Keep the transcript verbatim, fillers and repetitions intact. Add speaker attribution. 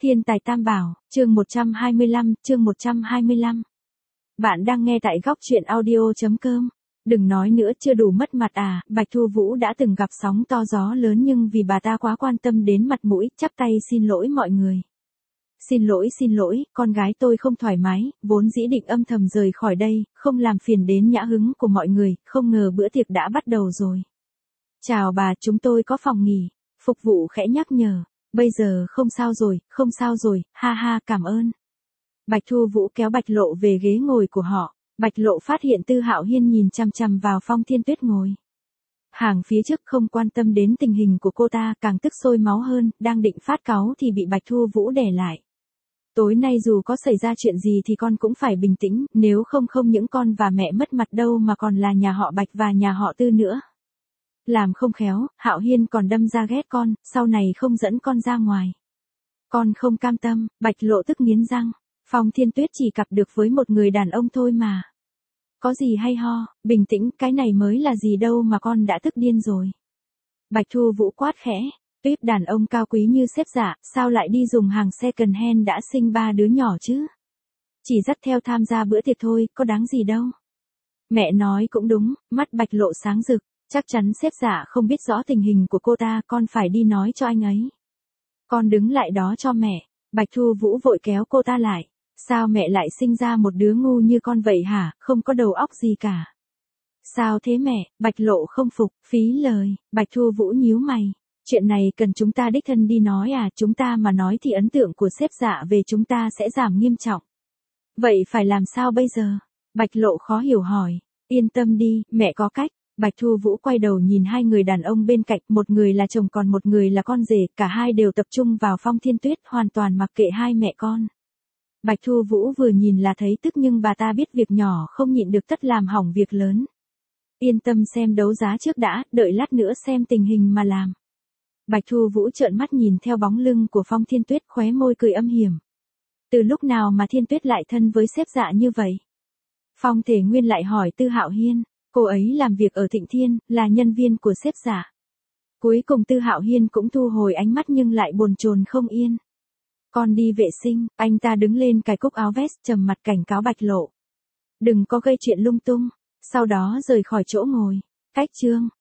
Speaker 1: Thiên tài tam bảo, chương một trăm hai mươi lăm, chương một trăm hai mươi lăm. Bạn đang nghe tại góc truyện audio.com. Đừng nói nữa, chưa đủ mất mặt à, Bạch Thu Vũ đã từng gặp sóng to gió lớn nhưng vì bà ta quá quan tâm đến mặt mũi, chắp tay xin lỗi mọi người. Xin lỗi xin lỗi, con gái tôi không thoải mái, vốn dĩ định âm thầm rời khỏi đây, không làm phiền đến nhã hứng của mọi người, không ngờ bữa tiệc đã bắt đầu rồi. Chào bà, chúng tôi có phòng nghỉ, phục vụ khẽ nhắc nhở. Bây giờ không sao rồi, không sao rồi, ha ha, cảm ơn. Bạch Thu Vũ kéo Bạch Lộ về ghế ngồi của họ. Bạch Lộ phát hiện Tư Hạo Hiên nhìn chằm chằm vào Phong Thiên Tuyết ngồi hàng phía trước, không quan tâm đến tình hình của cô ta, càng tức sôi máu hơn, đang định phát cáu thì bị Bạch Thu Vũ đè lại. Tối nay dù có xảy ra chuyện gì thì con cũng phải bình tĩnh, nếu không không những con và mẹ mất mặt đâu mà còn là nhà họ Bạch và nhà họ Tư nữa. Làm không khéo, Hạo Hiên còn đâm ra ghét con, sau này không dẫn con ra ngoài. Con không cam tâm, Bạch Lộ tức nghiến răng. Phong Thiên Tuyết chỉ cặp được với một người đàn ông thôi mà. Có gì hay ho, bình tĩnh, cái này mới là gì đâu mà con đã tức điên rồi. Bạch Thu Vũ quát khẽ, tuyết đàn ông cao quý như sếp Dạ, sao lại đi dùng hàng second hand đã sinh ba đứa nhỏ chứ? Chỉ dắt theo tham gia bữa tiệc thôi, có đáng gì đâu. Mẹ nói cũng đúng, mắt Bạch Lộ sáng rực. Chắc chắn sếp Dạ không biết rõ tình hình của cô ta, con phải đi nói cho anh ấy. Con đứng lại đó cho mẹ. Bạch Thu Vũ vội kéo cô ta lại. Sao mẹ lại sinh ra một đứa ngu như con vậy hả, không có đầu óc gì cả. Sao thế mẹ, Bạch Lộ không phục, phí lời, Bạch Thu Vũ nhíu mày. Chuyện này cần chúng ta đích thân đi nói à, chúng ta mà nói thì ấn tượng của sếp Dạ về chúng ta sẽ giảm nghiêm trọng. Vậy phải làm sao bây giờ? Bạch Lộ khó hiểu hỏi. Yên tâm đi, mẹ có cách. Bạch Thu Vũ quay đầu nhìn hai người đàn ông bên cạnh, một người là chồng còn một người là con rể, cả hai đều tập trung vào Phong Thiên Tuyết, hoàn toàn mặc kệ hai mẹ con. Bạch Thu Vũ vừa nhìn là thấy tức nhưng bà ta biết việc nhỏ không nhịn được tất làm hỏng việc lớn. Yên tâm xem đấu giá trước đã, đợi lát nữa xem tình hình mà làm. Bạch Thu Vũ trợn mắt nhìn theo bóng lưng của Phong Thiên Tuyết, khóe môi cười âm hiểm. Từ lúc nào mà Thiên Tuyết lại thân với sếp Dạ như vậy? Phong Thể Nguyên lại hỏi Tư Hạo Hiên. Cô ấy làm việc ở Thịnh Thiên, là nhân viên của sếp Dạ. Cuối cùng Tư Hạo Hiên cũng thu hồi ánh mắt nhưng lại bồn chồn không yên. Con đi vệ sinh, anh ta đứng lên cài cúc áo vest, trầm mặt cảnh cáo Bạch Lộ. Đừng có gây chuyện lung tung, sau đó rời khỏi chỗ ngồi. Cách chương,